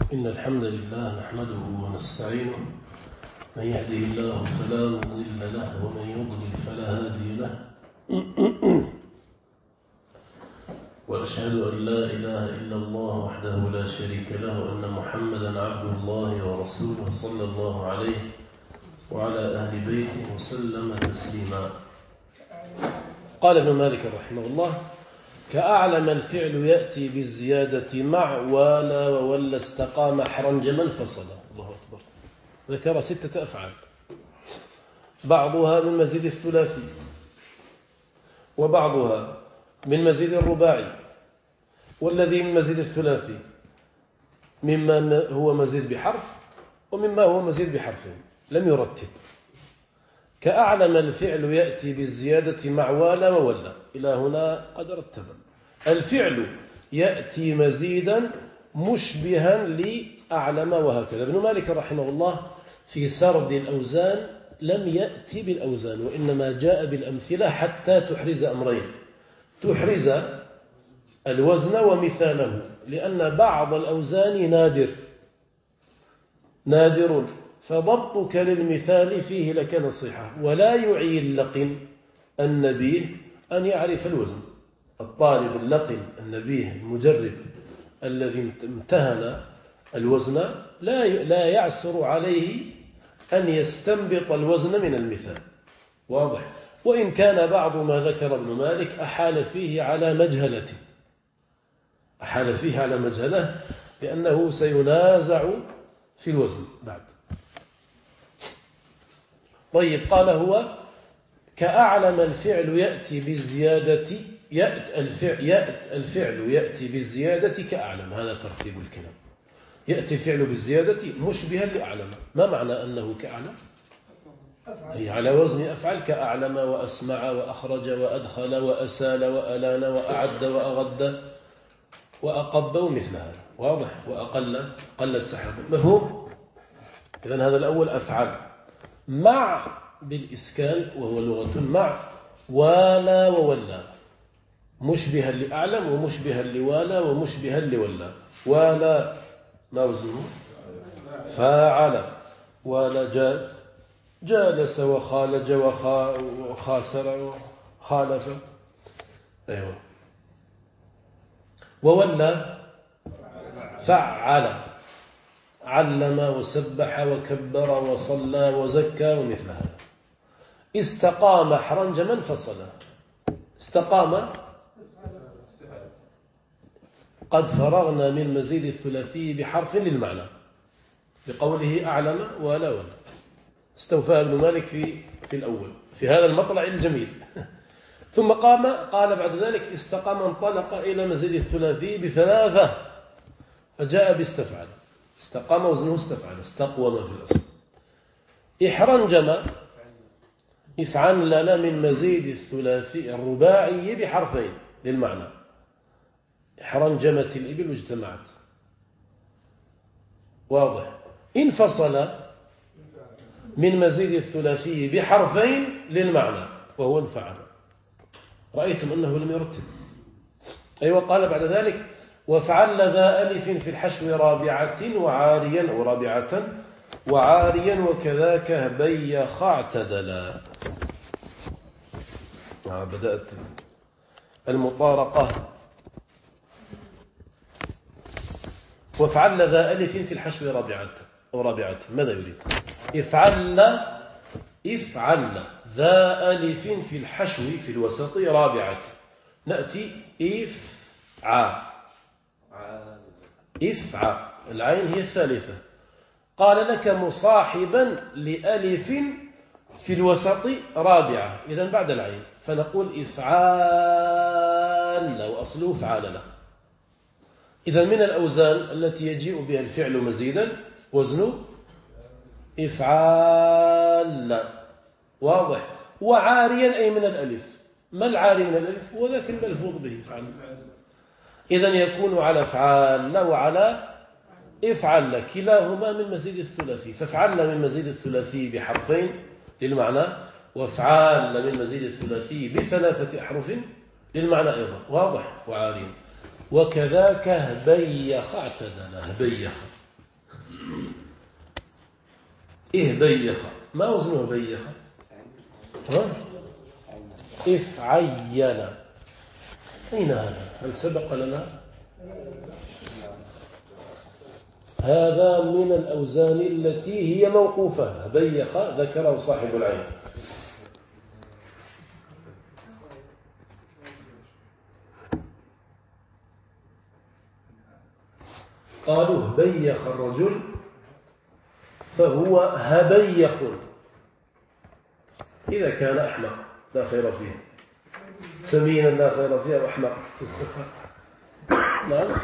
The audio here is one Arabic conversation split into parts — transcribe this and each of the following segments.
إن الحمد لله نحمده ونستعينه، من يهده الله فلا مضل له ومن يضلل فلا هادي له، وأشهد أن لا إله إلا الله وحده لا شريك له وأن محمدا عبد الله ورسوله صلى الله عليه وعلى أهل بيته وسلم تسليما. قال ابن مالك رحمه الله: كأعلم الفعل يأتي بالزيادة مع ولا وولى استقام حرنجما انفصلا. الله أكبر. ذكر 6 أفعال، بعضها من مزيد الثلاثي وبعضها من مزيد الرباعي، والذي من مزيد الثلاثي مما هو مزيد بحرف ومما هو مزيد بحرفين، لم يرتب. كأعلم الفعل يأتي بالزيادة مع ولا وولى، إلى هنا قد رتب. الفعل يأتي مزيدا مشبها لأعلم، وهكذا. ابن مالك رحمه الله في سرد الأوزان لم يأتي بالأوزان، وإنما جاء بالأمثلة حتى تحرز أمرين: تحرز الوزن ومثاله، لأن بعض الأوزان نادر، فضبطك للمثال فيه لك نصيحة. ولا يعي اللقن النبيه أن يعرف الوزن. الطالب اللقن النبيه المجرب الذي امتهن الوزن لا يعسر عليه أن يستنبط الوزن من المثال، واضح. وإن كان بعض ما ذكر ابن مالك أحال فيه على مجهلة، لأنه سينازع في الوزن بعد. طيب، قال هو: كأعلم الفعل يأتي بالزيادة، الفعل يأتي بالزيادة كأعلم. هذا ترتيب الكلام. يأتي الفعل بالزيادة مشبها لأعلم. ما معنى أنه كأعلم؟ أي على وزن أفعل: كأعلم وأسمع وأخرج وأدخل وأسال وألان وأعد وأغد وأقب ومثل هذا، واضح. قلت سحب، مفهوم؟ إذن هذا الأول أفعل مع بالإسكان، وهو لغة مع ولا وولى، مشبها لأعلم ومشبها لوالى ومشبها لولى. ولا ما وزنه؟ فاعل. ولا جالس وخالج وخاسر وخالف. أيوة. وولى فعل، علم وسبح وكبر وصلى وزكى ومثل هذا. استقام حرنجما انفصلا. استقام قد فرغنا من مزيد الثلاثي بحرف للمعنى، بقوله أعلم ولا ولا. استوفى ابن مالك في الأول في هذا المطلع الجميل. ثم قال بعد ذلك: استقام انطلق إلى مزيد الثلاثي ب3، فجاء باستفعل. استقام وزنه استفعل، استقوم في الأصل. احرنجم افعل لنا من مزيد الثلاثي الرباعي بحرفين للمعنى: احرنجمت الإبل واجتمعت، واضح. انفصل من مزيد الثلاثي بحرفين للمعنى، وهو انفعل. رأيتم أنه لم يرتب. أيوة. قال بعد ذلك: وفعل ذا ألف في الحشو رابعة وعاريا وكذاك هبيخ اعتدلا. بدأت المطارقة. وفعل ذا ألف في الحشو رابعة، ماذا يريد؟ افعل ذا ألف في الحشو في الوسط رابعة. نأتي افعى، العين هي الثالثة. قال: لك مصاحبا لألف في الوسط رابعة، إذن بعد العين، فنقول افعال، وأصله فعال له. إذن من الأوزان التي يجيء بها الفعل مزيدا وزن افعال، واضح. وعاريا أي من الألف. ما العاري من الألف؟ هو ذاك الملفوظ به فعل. إذن يكون على افعال وعلى افعل، كلاهما من مزيد الثلاثي. فافعلنا من مزيد الثلاثي بحرفين للمعنى، وافعال من مزيد الثلاثي ب3 أحرف للمعنى أيضا، واضح. وعارين. وكذاك هبيخ اعتدل. هبيخ بيخ، ما وزنه بيخ؟ افعين. أين هذا؟ هل سبق لنا؟ هذا من الأوزان التي هي موقوفة. بيخ ذكره صاحب العين. قالوا بيخ الرجل فهو هبيخ إذا كان أحمق لا خير فيه، سمينا لا خير فيه، وأحمق نعم.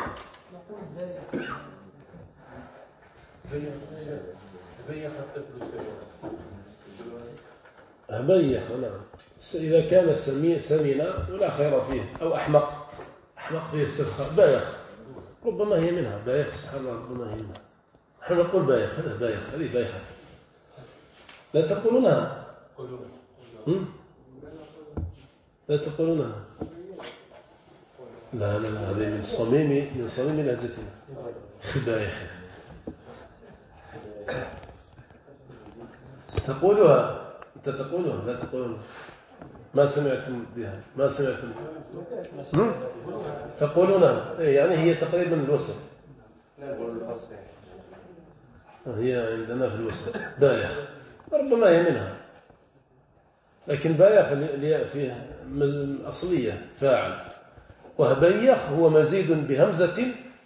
هبيخ نعم. إذا كان سمينا ولا خير فيه، أو أحمق فيه استرخاء. بايخ ربما هي منها، بايخ سبحان الله ربما هي منها. نحن نقول بايخ، هذا بايخ، هذه بايخة. لا تقولونها؟ لا تقولونها؟ لا هذه من صميم لهجتنا. بايخ تقولها، أنت تقولها لا تقولها؟ ما سمعتم بها؟ ما سمعتم؟ تقولونها يعني هي تقريبا الوسط. هي عندنا في الوسط بايخ، ربما هي منها، لكن بايخ الياء فيه أصلية فاعل، وهبيخ هو مزيد بهمزة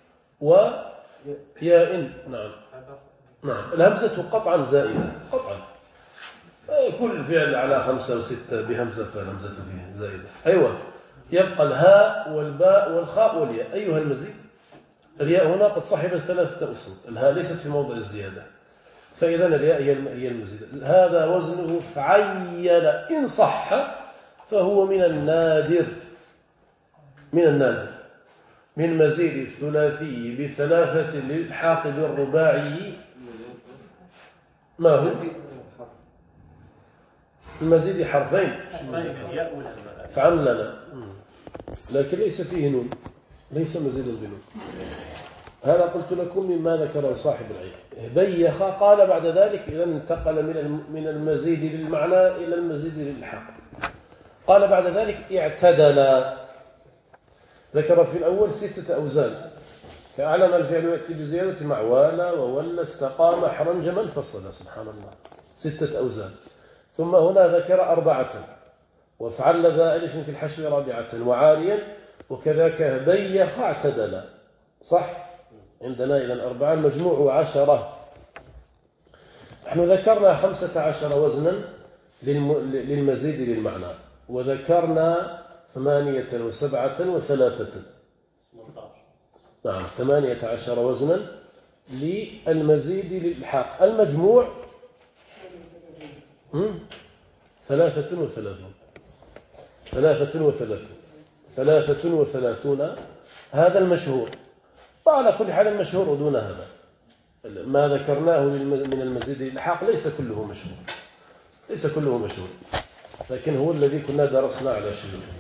وياء. نعم الهمزة قطعا زائدة، قطعا كل فعل على 5 و6 بهمزة فالهمزة فيه زائدة. أيوة، يبقى الهاء والباء والخاء والياء. أيها المزيد؟ الياء هنا قد صاحبت 3 أصول، الهاء ليست في موضع الزيادة، فإذا الياء هي المزيد. هذا وزنه فعين إن صح فهو من النادر، من مزيد الثلاثي ب3 للحاق بالرباعي. ما هو المزيد؟ حرفين فعل لنا، لكن ليس فيه نون، ليس مزيدا بنون. هذا قلت لكم مما ذكره صاحب العين. بيخ قال بعد ذلك إذا انتقل من المزيد للمعنى إلى المزيد للحق. قال بعد ذلك اعتدل، ذكر في الأول 6 أوزان، فأعلم الفعل يأتي بزيادة مع والا وولى استقام حرنجما انفصل. سبحان الله، 6 أوزان. ثم هنا ذكر 4، وفعل ذا ألف في الحشو 4 وعاليا، وكذاك بيخ اعتدل. صح؟ عندنا إلى 4 المجموع 10. نحن ذكرنا 15 وزنا للمزيد للمعنى، وذكرنا 8 و7 و3. نعم 18 وزنا للمزيد للإلحاق. المجموع 33. هذا المشهور، وعلى كل حال المشهور دون هذا. ما ذكرناه من المزيد للإلحاق ليس كله مشهور، لكن هو الذي كنا درسنا على شيوخنا،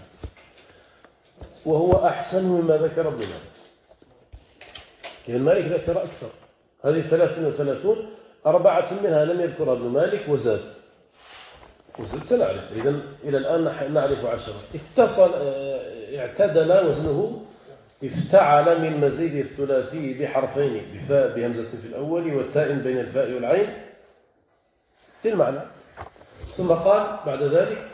وهو أحسن مما ذكر ابن مالك. ابن مالك ذكر أكثر. هذه 33، 4 منها لم يذكرها ابن مالك وزاد سنعرف. إذن إلى الآن نعرف 10. اعتدل وزنه افتعل من مزيد الثلاثي بحرفين، بفاء بهمزة في الأول وتاء بين الفاء والعين للمعنى. ثم قال بعد ذلك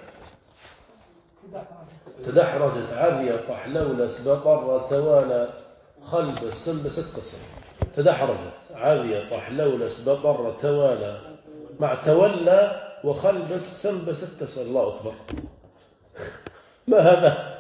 تدحرجت عذية طحلول اسبطر توالى خلب السنبس اتصل. تدحرجت عذية طحلول اسبطر توالى مع تولى وخلب السنبس اتصل. الله أكبر. ما هذا؟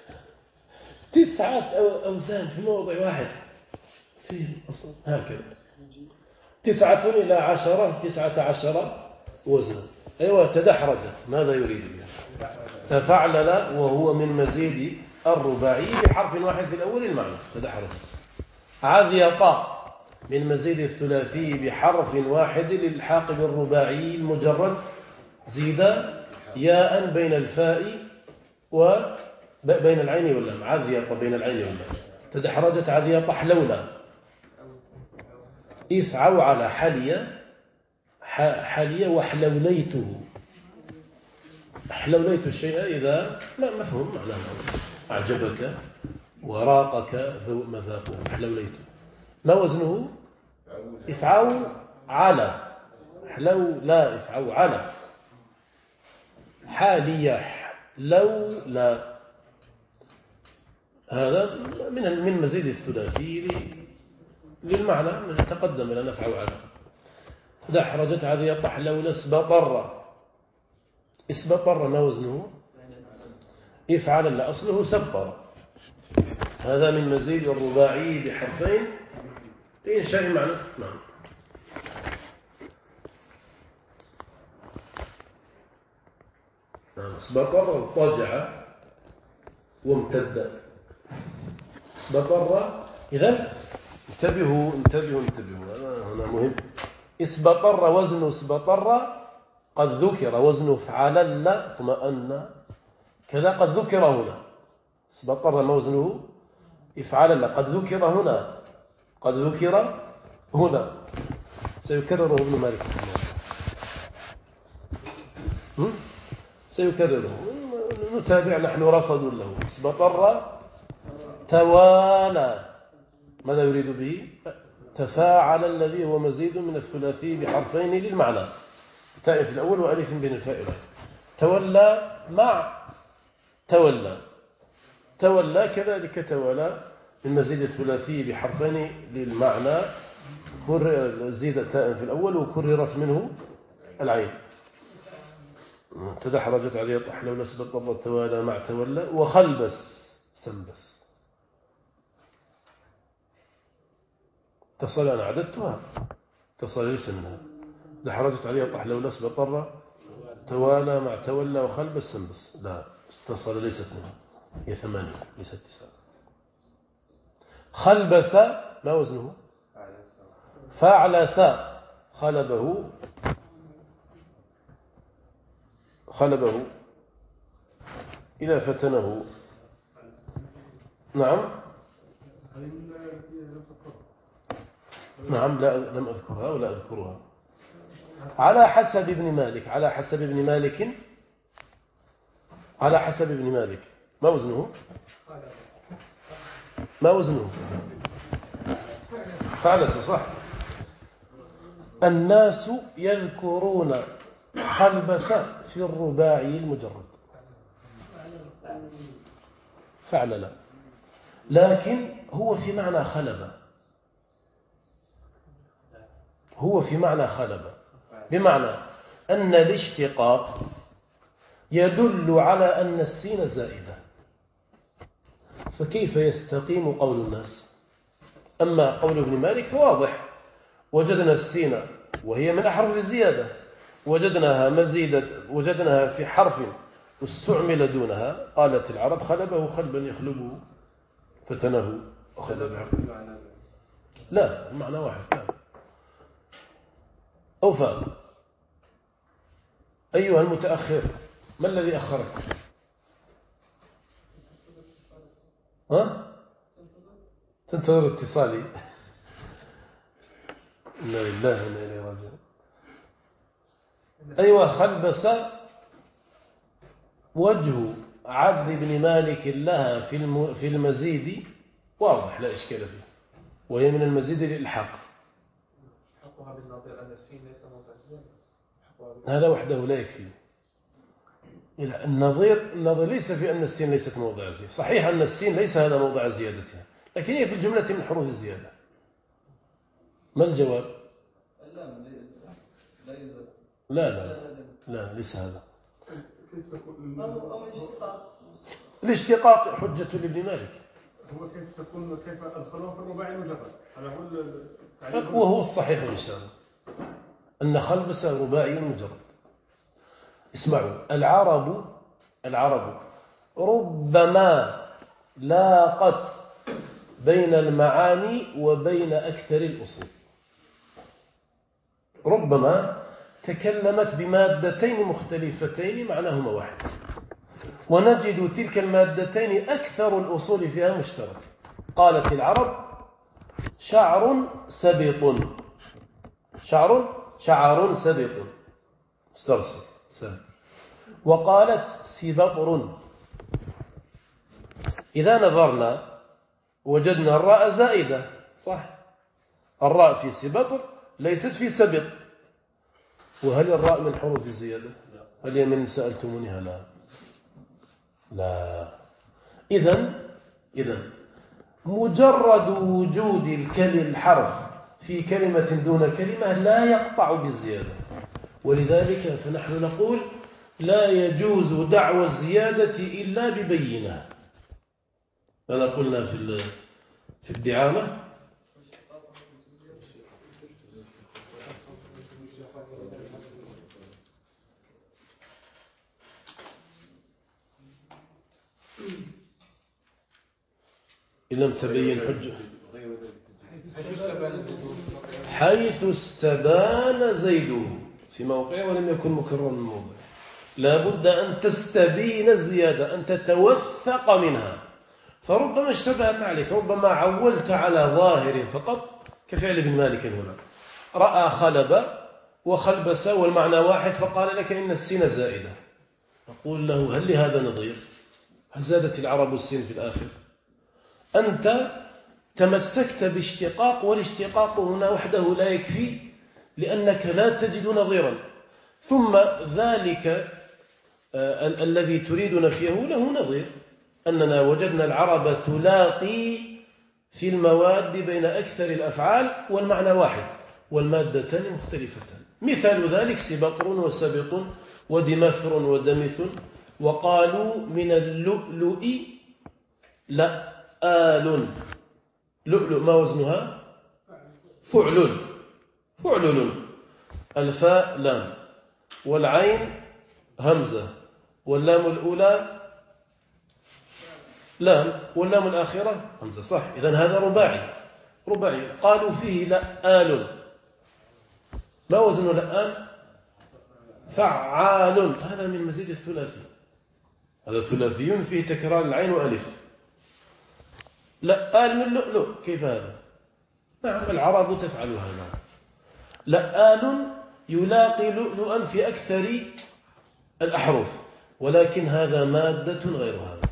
9 أوزان في موضع واحد في الأصل هكذا. 9 إلى 10، 19 وزنا. أيوة تدحرجت، ماذا يريد بها؟ تفعلل وهو من مزيد الرباعي بحرف واحد في الأول المعنى. تدحرجت. عذيطا من مزيد الثلاثي بحرف واحد للحاق بالرباعي المجرد، زيد ياء بين الفاء وبين العين واللام. عذيط بين العين واللام. تدحرجت عذيط حلولا افعوا على حالية وحلوليته. حلوليت الشيء إذا لا مفهوم معناه أعجبك وراقك ذو مذاقه. حلوليته ما وزنه؟ افعوا على. حلولا افعوا على حالية لولا. هذا من مزيد الثلاثي للمعنى تقدم لنا افعوا على. دحرجت هذه يطح لولا اسبطر. اسبطر ما وزنه؟ افعل لا أصله سبطر. هذا من مزيد الرباعي بحرفين لإنشاء معنى. نعم. اسبطر اضطجع وامتد. اسبطر. إذا انتبهوا هنا مهم. اسبطر وزن اسبطر قد ذكر وزن فعل لا اطمأن كذا قد ذكر هنا. اسبطر ما وزنه؟ افعل لا قد ذكر هنا. قد ذكر هنا. سيكرره ابن مالك. سيكرره. نتابع نحن رصد له. اسبطر توالى. ماذا يريد به؟ تفاعل الذي هو مزيد من الثلاثي بحرفين للمعنى. تاء في الأول وألف بين الفائرة. تولى مع تولى كذلك توالى من مزيد الثلاثي بحرفين للمعنى. زيد تاء في الأول وكررت منه العين. تدحرجت عليه طح لولا اسبطر توالى مع تولى وخلبس سنبس. اتصل أنا عددتها اتصل ليس منها. دحرجت عليه طح لولا اسبطر توالى مع تولى وخلبس سنبس. لا اتصل ليست منها. هي 8 ليست 9. خلبس ما وزنه؟ فعلس. خلبه إذا فتنه. نعم لا لم أذكرها ولا أذكرها. على حسب ابن مالك. على حسب ابن مالك ما وزنه؟ فعلس صح. الناس يذكرون خلبس في الرباعي المجرد. فعل لا لكن هو في معنى خلب. بمعنى أن الاشتقاق يدل على أن السين زائدة. فكيف يستقيم قول الناس؟ أما قول ابن مالك فواضح. وجدنا السين وهي من أحرف الزيادة وجدناها في حرف واستعمل دونها. قالت العرب خلبه خلبا يخلبه فتنه خلبه. لا المعنى واحد. لا. أوفى أيها المتأخر ما الذي أخرك؟ تنتظر اتصالي. إنا لله وإنا إليه راجعون. أيوة خلبس وجه عبد بن مالك لها في المزيد واضح لا إشكال فيه. وهي من المزيد للإلحاق. هذا وحده لا يكفي. النظير ليس في أن السين ليست موضع زيادة. صحيح أن السين ليس هذا موضع زيادتها لكن هي في الجملة من حروف الزيادة. ما الجواب؟ لا ليس هذا. الاشتقاق حجة لابن مالك. هو كيف أدخلوه في الرباعي المجرد. وهو الصحيح إن شاء الله أن خلبس رباعي مجرد. اسمعوا العرب ربما لاقت بين المعاني وبين أكثر الأصول. ربما تكلمت بمادتين مختلفتين معناهما واحد ونجد تلك المادتين أكثر الأصول فيها مشترك. قالت العرب شعر سبط شعر سبط مسترسل سهل. وقالت سبطر. إذا نظرنا وجدنا الراء زائدة صح، الراء في سبطر ليست في سبط. وهل الراء من حروف الزيادة؟ هل من سألتموني؟ لا. إذن مجرد وجود الحرف في كلمة دون كلمة لا يقطع بالزيادة، ولذلك فنحن نقول لا يجوز دعوى الزيادة إلا ببينة. ماذا قلنا في الدعامة؟ إن لم تبين حجة حيث استبان زيده في موقع ولم يكن مكررا من موضع. لا بد أن تستبين الزيادة، أن تتوثق منها. فربما اشتبهت عليك، ربما عولت على ظاهر فقط كفعل ابن مالك هنا، رأى خلب وخلبس والمعنى واحد فقال لك إن السين زائدة. أقول له هل لهذا نظير؟ هل زادت العرب السين في الآخر؟ أنت تمسكت باشتقاق، والاشتقاق هنا وحده لا يكفي لأنك لا تجد نظيرا. ثم ذلك الذي تريد نفيه له نظير، أننا وجدنا العرب تلاقي في المواد بين أكثر الأفعال والمعنى واحد والمادتان مختلفتان. مثال ذلك سبطر وسبط ودمثر ودمث. وقالوا من اللؤلؤ لآل. لؤلؤ ما وزنها؟ فعلل. الفاء لام والعين همزة واللام الأولى لام واللام الآخرة همزة صح. إذن هذا رباعي. قالوا فيه لآل. ما وزن لآل؟ فعال. هذا من مزيد الثلاثي، هذا ثلاثي فيه تكرار العين وألف. لآل من لؤلؤ. كيف هذا؟ نعم العرب تفعل هذا. لآل يلاقي لؤلؤا في أكثر الأحرف، ولكن هذا مادة غير هذا.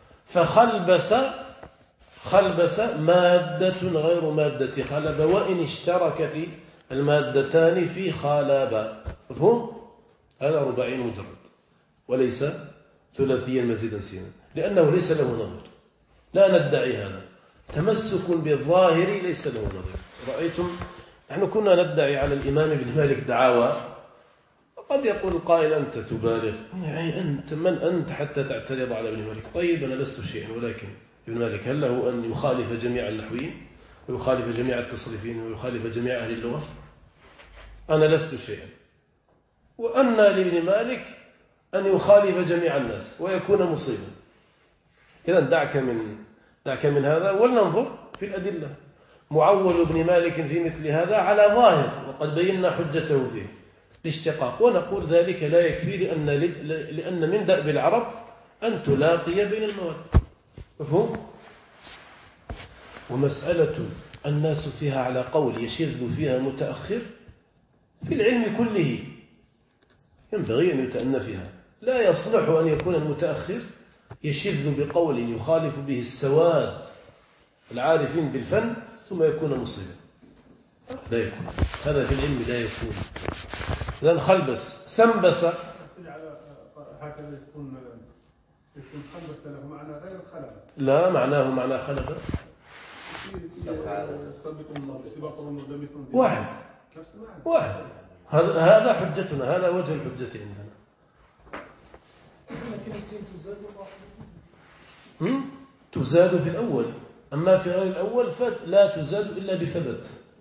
فخلبس مادة غير مادة خلب، وإن اشتركت المادتان في خلب. مفهوم؟ هذا رباعي مجرد وليس ثلاثيا مزيدا سينا، لأنه ليس له نظير. لا ندعي هذا، تمسك بالظاهر ليس له نظير. رأيتم نحن كنا ندعي على الإمام ابن مالك دعاوى، قد يقول القائل أنت تبالغ، يعني أنت من أنت حتى تعترض على ابن مالك؟ طيب أنا لست شيئا، ولكن ابن مالك هل له أن يخالف جميع النحويين ويخالف جميع التصريفين ويخالف جميع أهل اللغة؟ أنا لست شيئا. وأن لابن مالك أن يخالف جميع الناس ويكون مصيبا. إذن دعك من هذا ولننظر في الأدلة. معول ابن مالك في مثل هذا على ظاهر، وقد بينا حجته فيه الاشتقاق، ونقول ذلك لا يكفي لأن من دأب العرب أن تلاقي بين المواد. مفهوم؟ ومسألة الناس فيها على قول يشذ فيها متأخر في العلم كله ينبغي أن يتأنى فيها. لا يصلح أن يكون المتأخر يشذ بقول يخالف به السواد العارفين بالفن ثم يكون مصيبا. لا يكون هذا في العلم، لا يكون. لأن خلبس سنبس هكذا يكون خلبس له معنى غير خلف. لا معناه معنى خلف واحد. هذا حجتنا، هذا وجه الحجة عندنا. تزاد في الأول، أما في غير الأول فلا تزاد إلا بثبت.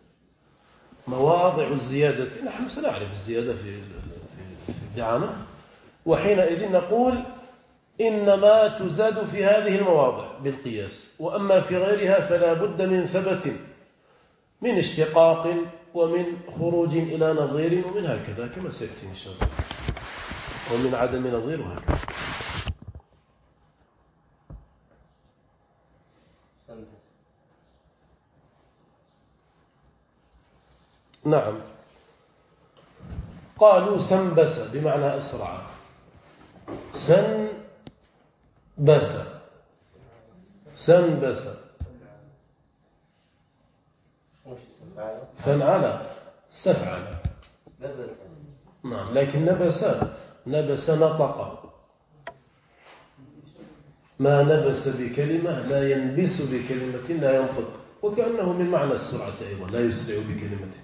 مواضع الزيادة نحن سنعرف الزيادة في الدعامة، وحينئذ نقول إنما تزاد في هذه المواضع بالقياس، وأما في غيرها فلا بد من ثبت، من اشتقاق ومن خروج إلى نظير ومن هكذا كما سيأتي إن شاء الله، ومن عدم نظير وهكذا. نعم. قالوا سنبس بمعنى أسرع، سنبس فنعل سفعل. نعم، لكن نبس نطق، ما نبس بكلمة لا ينبس بكلمة لا ينطق، وكأنه من معنى السرعة أيضا، لا يسرع بكلمته.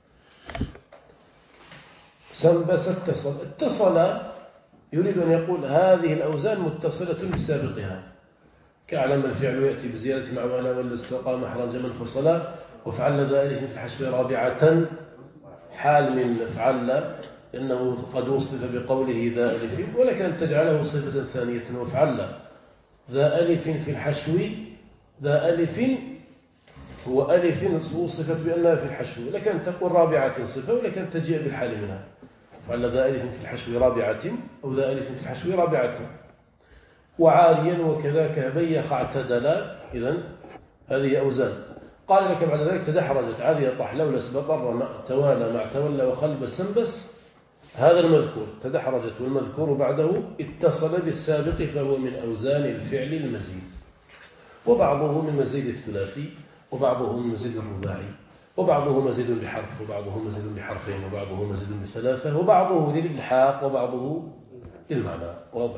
سنبس اتصل يريد أن يقول هذه الأوزان متصلة بسابقها، كأعلم الفعل يأتي بزيادة مع ولا والاستقى محرا جمع فصلا، وفعل ذا ألف في الحشو رابعة حال من فعل، لأنه قد وصف بقوله ذا ألف، ولك أن تجعله صفة ثانية، وفعل ذا ألف في الحشو، ذا ألف هو ألف وصفت بأنها في الحشو، لك أن تقول رابعة صفة، ولك أن تجيء بالحال منها، فعل ذا ألف في الحشو رابعة، أو ذا ألف في الحشو رابعة. وعاريا وكذاك بيخ اعتدلا، إذن هذه أوزان. قال لك بعد ذلك تدحرجت عذي طح لولس بطر توالى مع تولى وخلب السنبس، هذا المذكور تدحرجت، والمذكور بعده اتصل بالسابق، فهو من أوزان الفعل المزيد، وبعضه من مزيد الثلاثي، وبعضه من مزيد الرباعي، وبعضه مزيد بحرف، وبعضه مزيد بحرفين، وبعضه مزيد بثلاثة، وبعضه للإلحاق، وبعضه للمعنى. واضح.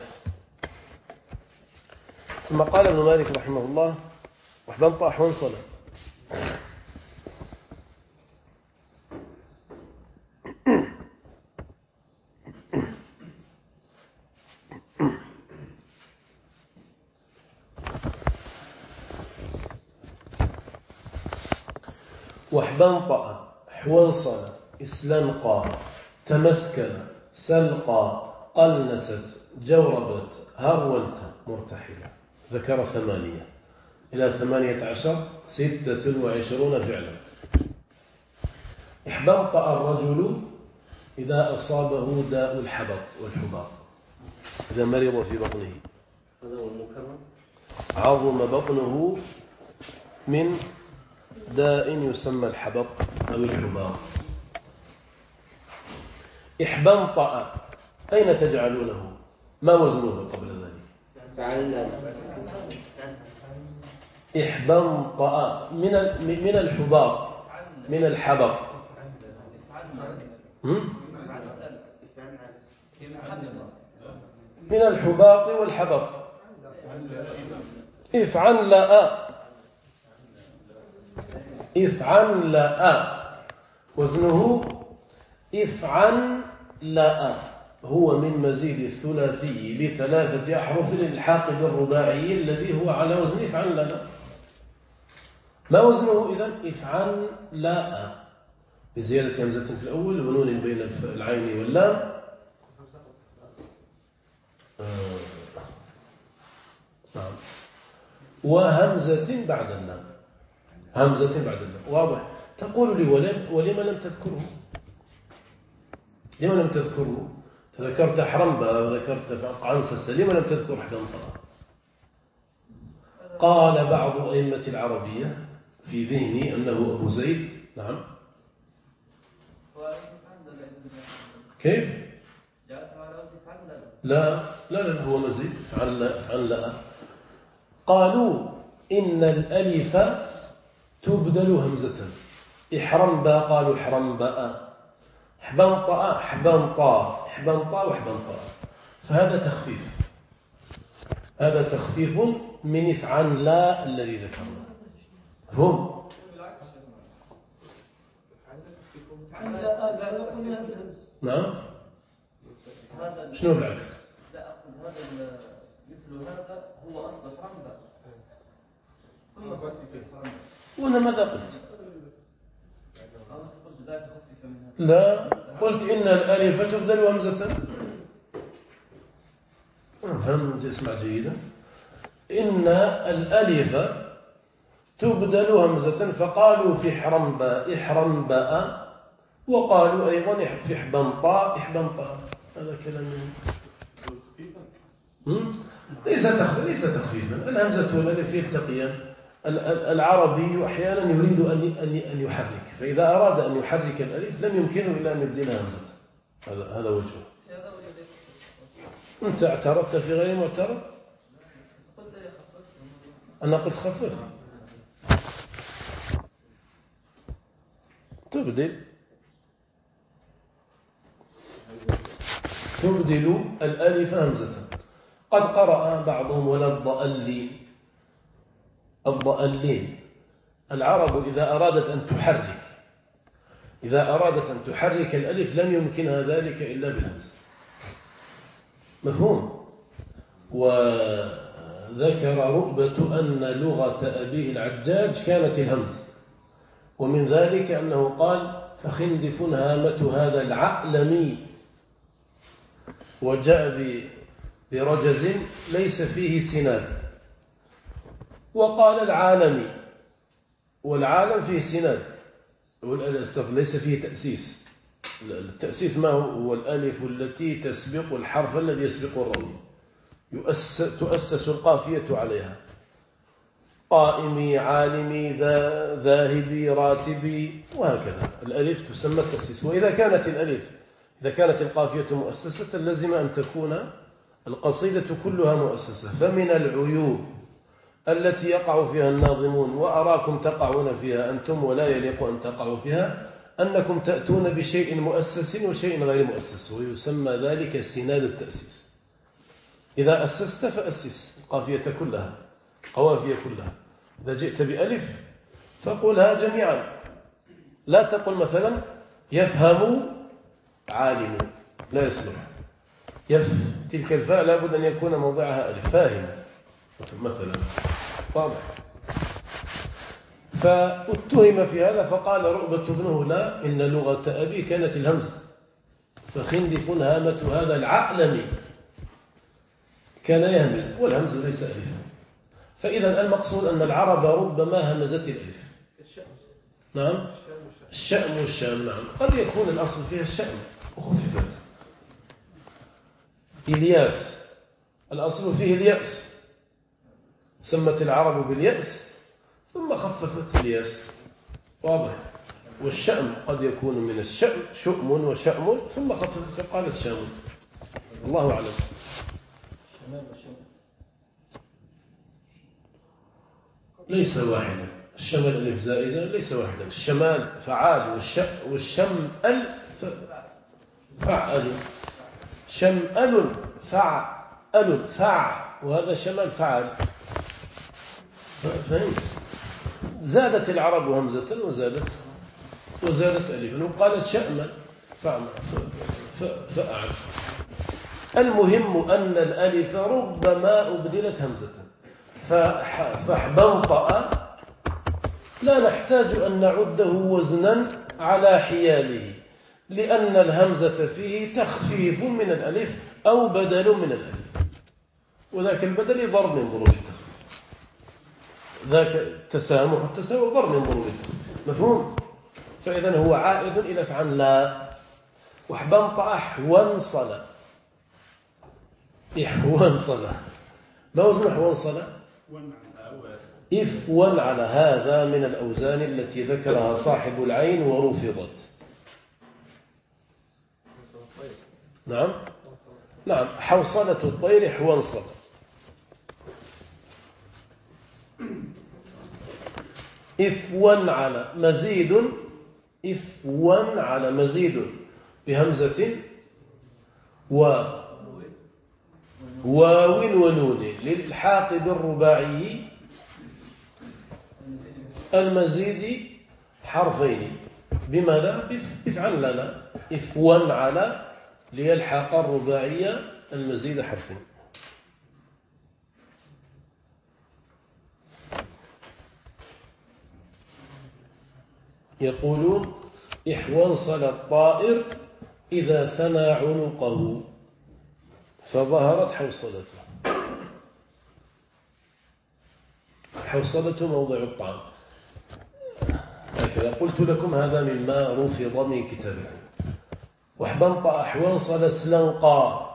ثم قال ابن مالك رحمه الله: وحبان طاح وانصلى. وحبنطأ حوانصل إسلنقى تمسكن سلقى قلنست جوربت هرولت مرتحلة. ذكر 8 إلى 18 26 فعلا. احبنطأ الرجل إذا أصابه داء الحبط والحباط، إذا مرض في بطنه، عظم بطنه من داء يسمى الحبط أو الحباط. احبنطأ أين تجعلونه؟ ما وزنه قبل ذلك؟ احبنطأ من الحباط، من الحبط. من الحباط والحبط. افعنلأ وزنه افعنلأ، هو من مزيد الثلاثي ب3 أحرف للحاق بالرباعي الذي هو على وزن افعنلأ. ما وزنه إذن؟ افعنلأ بزيادة همزة في الأول ونون بين العين واللام، وهمزة بعد اللام، همزة بعد اللام. واضح. تقول لي ولما لم تذكره؟ لما لم تذكره؟ تذكرت حرنبة وذكرت عنسس، لما لم تذكر حدنطة؟ قال بعض أئمة العربية في ذهني أنه أبو زيد. نعم. كيف؟ لا هو مزيد فعل. قالوا إن الألف تبدل همزة. إحرنبا قالوا حرنبا، حبنطا حبنطا، حبنطا وحبنطا، فهذا تخفيف، هذا تخفيف من افعل لا الذي ذكرنا. هم نعم. شنو بالعكس؟ لا أصل هذا مثل هذا هو أصل حرنبا. وأنا ماذا قلت؟ لا، قلت إن الألف تبدل همزة. فهم اسمع جيدا. إن الألف تبدل همزة، فقالوا في حرنبا إحرنباء، وقالوا أيضا في حبنطاء إحبنطاء. هذا كلام ليس تخفيفا. الهمزة والألف يلتقيان. العربي أحيانا يريد أن يحرك، فإذا أراد أن يحرك الألف لم يمكنه إلا أن يبدلها همزة، هذا وجهه. هذا وجه. أنت اعترضت في غير معترض؟ قلت يا خفف. أنا قلت خفف. تبدل الألف همزة. قد قرأ بعضهم ولا الضالين. العرب إذا أرادت أن تحرك الألف لم يمكنها ذلك إلا بالهمز. مفهوم؟ وذكر رؤبة أن لغة أبيه العجاج كانت الهمز، ومن ذلك أنه قال فخندف هامة هذا العألمي، وجاء برجز ليس فيه سناد، وقال العالمي، والعالم فيه سناد ليس فيه تأسيس. التأسيس ما هو الألف التي تسبق الحرف الذي يسبق الروي، تؤسس القافية عليها، قائمي عالمي ذاهبي راتبي وهكذا. الألف تسمى التأسيس. وإذا كانت القافية مؤسسة لزم أن تكون القصيدة كلها مؤسسة. فمن العيوب التي يقع فيها الناظمون وأراكم تقعون فيها أنتم ولا يليق أن تقعوا فيها أنكم تأتون بشيء مؤسس وشيء غير مؤسس، ويسمى ذلك سناد التأسيس. إذا أسست فأسس القافية كلها، قوافي كلها. إذا جئت بألف فقلها جميعا، لا تقل مثلا يفهم عالم، لا يصلح. تلك الفاء لابد أن يكون موضعها ألف، فاهم مثلا، واضح. فاتهم في هذا فقال رؤبة ابنه لا، إن لغة أبي كانت الهمز، فخندف هامة هذا العألمي كان يهمز، والهمز ليس ألفا. فإذا المقصود أن العرب ربما همزت الألف. نعم، الشأم والشام. نعم، قد يكون الأصل فيها الشأم وخففت. إلياس الأصل فيه اليأس، سمت العرب باليأس ثم خففت الياس، واضح. والشأم قد يكون من الشأم شؤم وشأم ثم خففت فقالت شام. الله أعلم. ليس واحدا، الشمال ألف زائدة ليس واحدا. الشمال فعال، والشمال فعل، شمال فعل وهذا شمال فعل. فهمت؟ زادت العرب همزة وزادت ألفا، وقالت شأما فأعل. المهم أن الألف ربما أبدلت همزة. فاحبنطأ لا نحتاج أن نعده وزنا على حياله، لأن الهمزة فيه تخفيف من الألف أو بدل من الألف، وذاك البدل ضرب من ضروب التخفيف، ذاك التسامح والتساوي ضرب من ضروب التخفيف. مفهوم؟ فإذا هو عائد إلى فعل لا. واحبنطأ حوانصل، إحوانصل. ما وزن حوانصل؟ إفوان على. هذا من الأوزان التي ذكرها صاحب العين ورفضت. نعم، حوصلة الطير حوانصل. إفوان على مزيد، إفوان على مزيد بهمزة واو ونون للإلحاق بالرباعي المزيد حرفين. بماذا؟ افعل لنا إفوان على ليلحق الرباعية المزيد حرفين. يقولون إحوانصل الطائر إذا ثنى عنقه فظهرت حوصلته. حوصلته موضع الطعام. هكذا قلت لكم، هذا مما رفض من كتابه. واحبنطأ أحوانصل سلنقا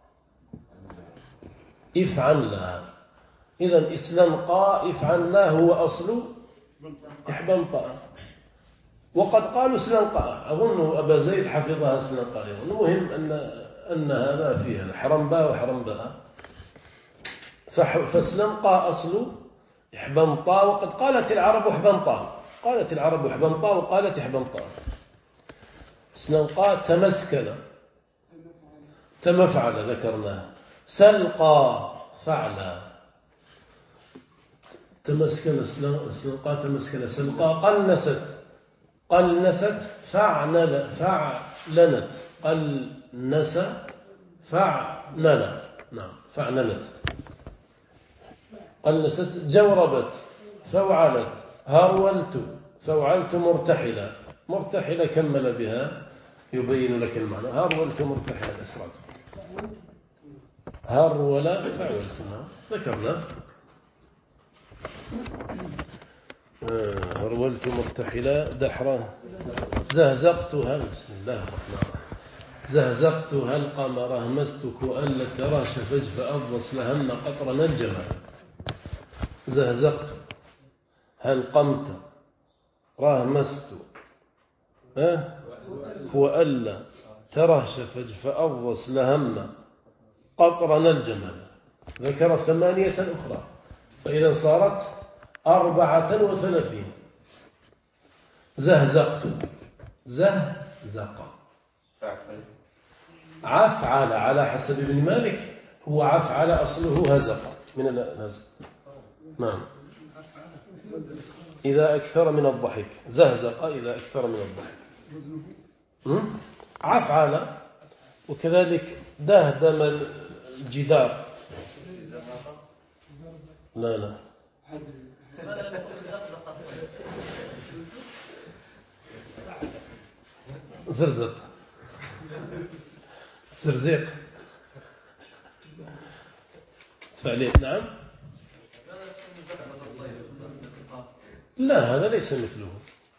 افعل لها. إذن اسلنقا افعل لها هو أصل احبنطأ. وقد قالوا سلنقاء، أظن أبا زيد حفظها سلنقاء. المهم أن هذا فيها حرنباء وحرنباء. فسلنقاء أصل إحبنطاء، وقد قالت العرب إحبنطاء، قالت العرب إحبنطاء وقالت إحبنطاء. سلنقاء تمسكن تمفعل ذكرناه. سلقى فعلا. تمسكن سلنقاء تمسكن. سلقى قلنست فعلنت. قلنس فعلن. نعم فعلنت. قلنست جوربت فوعلت. هرولت فوعلت مرتحلة. مرتحلة كمل بها يبين لك المعنى. هرولت مرتحلة أسرعت. هرول فعلت. ذكرنا هرولت مرتحلة دحرة. زهزقتها بسم الله الرحمن الرحيم. زهزقتها القمر همست كؤل تراش فجف أضص لهن قطرنا الجمال. زهزقت هل قمت راهمست كؤل تراش فجف أضص لهن قطرنا الجمال. ذكر 8 أخرى، فإذا صارت 34. زهزقت زهزق عفعل على حسب ابن مالك، هو عفعل أصله هزق من الهزق. نعم إذا أكثر من الضحك. زهزق إذا أكثر من الضحك. عفعل. وكذلك دهدم الجدار. لا زرزق زرزيق فعليه. نعم لا هذا ليس مثله.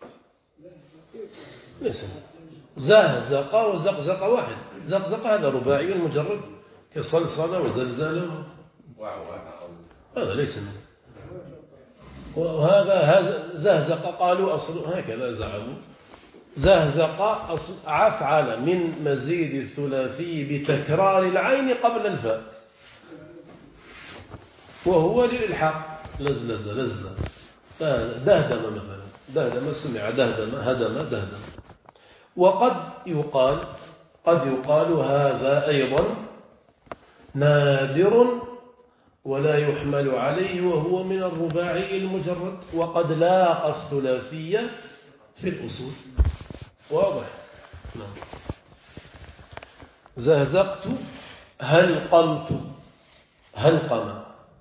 ليس زهزق وزقزق واحد. زقزق هذا رباعي مجرد كصلصل وزلزال. هذا ليس منه. وهذا زهزق قالوا أصل هكذا زعموا. زهزق أصل عفعل من مزيد الثلاثي بتكرار العين قبل الفاء، وهو للإلحاق. لزلز لز. دهدم مثلا. دهدم سمع دهدم هدم دهدم. وقد يقال هذا أيضا نادر ولا يحمل عليه، وهو من الرباعي المجرد. وقد لاقى الثلاثية في الأصول. واضح. نعم. زهزقت هل قمت هل قم.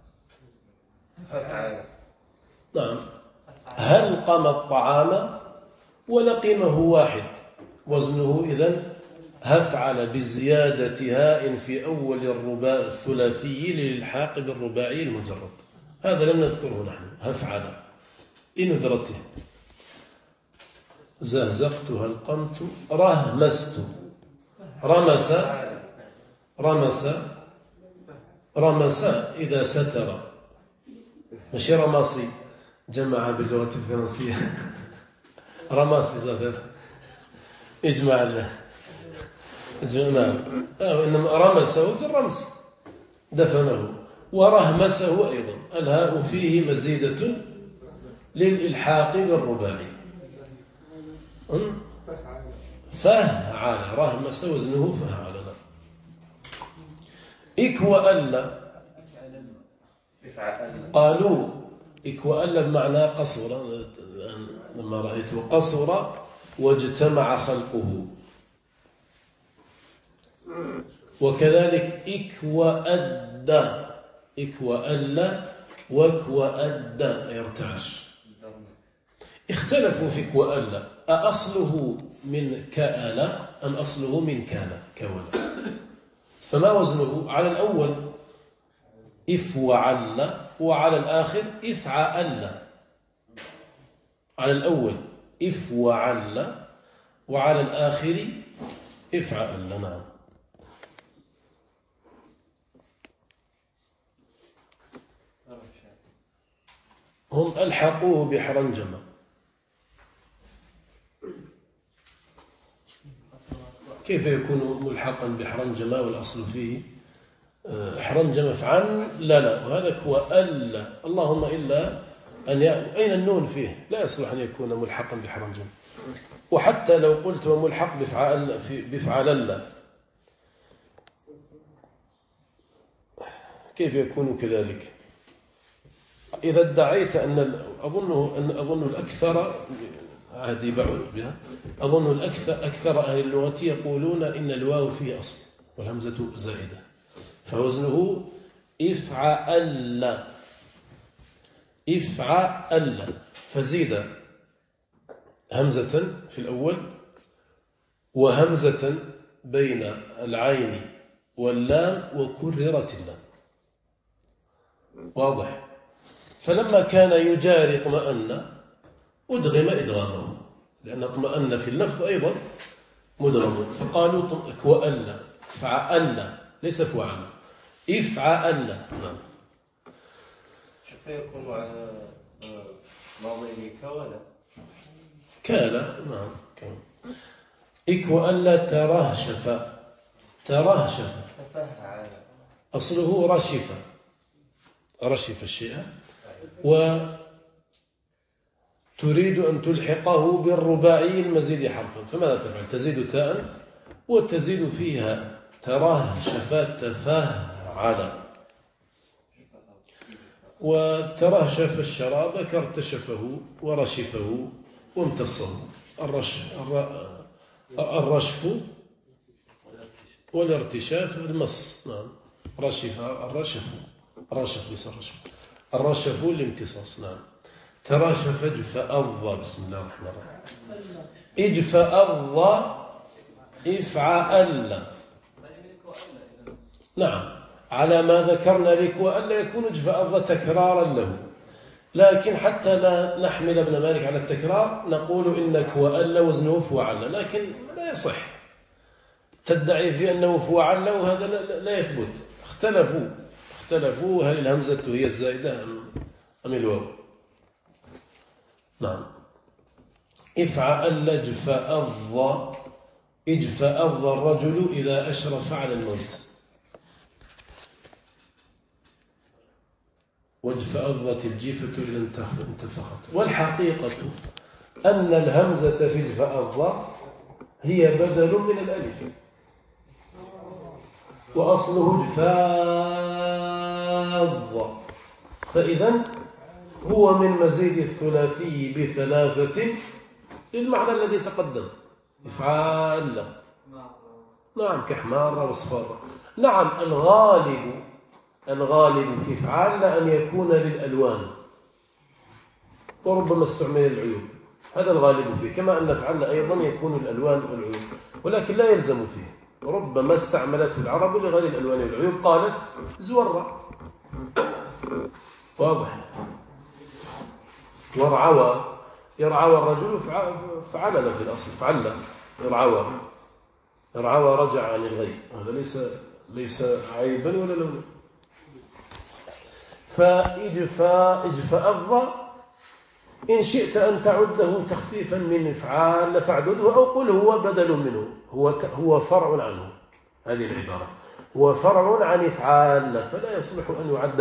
نعم هل قم الطعام ولقمه واحد. وزنه إذن هفعل بزيادة هاء في أول الثلاثي للحاق بالرباعي المجرد. هذا لم نذكره نحن. هفعل لندرته. زهزقت هل قمت. رهمست. رمس إذا ستر. ماشي رماسي جمع باللغة الفرنسية. رماسي زادر اجمع له. نعم إنما رمسه في الرمس دفنه. ورهمسه أيضا الهاء فيه مزيدة للإلحاق بالرباعي. فهعل. رهمس وزنه فهعل. إكوأل قالوا إكوأل بمعنى قصر. لما رأيته قصر واجتمع خلقه. وكذلك إكوأل وكوأد يرتعش. اختلفوا في كوأل أأصله من كأل أم أصله من كان كون. فما وزنه؟ على الأول إفوعل، وعلى الآخر إفعل. على الأول إفوعل وعلى الآخر إفعل. نعم. هم ألحقوه بحرنجمة. كيف يكون ملحقا بحرنجمة والأصل فيه حرنجمة فعن لا وهذا هو ألا اللهم إلا أين النون فيه لا يصلح أن يكون ملحقا بحرنجمة. وحتى لو قلت وملحق بفعل لا كيف يكون كذلك؟ إذا ادعيت أظن الأكثر هذه بعد بها أظن أكثر أهل اللغة يقولون إن الواو فيه أصل والهمزة زائدة فوزنه إفعل فزيد همزة في الأول وهمزة بين العين واللام وكررت اللام واضح. فلما كان يجاري اطمأن أدغم إدغامه لأن اطمأن في اللفظ أيضا مدغم فقالوا وألا فعل ليس فعل إفعل. نعم. شوف يكون على ماضي كولا كالا. نعم كان إكوألا ترهشف أصله رشف الشيء وتريد أن تلحقه بالرباعي المزيد حرفا فماذا تفعل؟ تزيد تاء وتزيد فيها ترهشف تفهعل وترهشف الشراب كارتشفه ورشفه وامتصه الرشف والارتشاف المص. نعم رشف الرشف الامتصاص. نعم تراشف اجفأض بسم الله الرحمن الرحيم اجفأض افعل. نعم على ما ذكرنا لك وألا يكون اجفأض تكرارا له لكن حتى لا نحمل ابن مالك على التكرار نقول إنك وألا وزنه فوعل لكن لا يصح تدعي في أنه فوعل وهذا لا يثبت. اختلفوا هل الهمزة هي الزائدة أم الواو. نعم افعل اجفأض الرجل إذا أشرف على الموت واجفأضت الجيفة إذا انتفخت. والحقيقة أن الهمزة في اجفأض هي بدل من الألف وأصله اجفاض فإذا هو من مزيد الثلاثي بثلاثة للمعنى الذي تقدم إفعال. نعم كحمار وصفار. نعم الغالب في إفعال أن يكون للألوان وربما استعمل العيوب هذا الغالب فيه كما أن فعل أيضا يكون الألوان والعيوب ولكن لا يلزم فيه ربما استعملته العرب لغير الألوان والعيوب قالت زورة واضح يرعوى الرجل فعلل في الأصل فعل يرعوى رجع عن الغيب هذا ليس عيبا ولا لونا. فإجفأض إن شئت أن تعده تخفيفا من إفعال فاعدده أو قل هو بدل منه هو فرع عنه. هذه العبارة هو فرع عن إفعال فلا يصلح أن يعد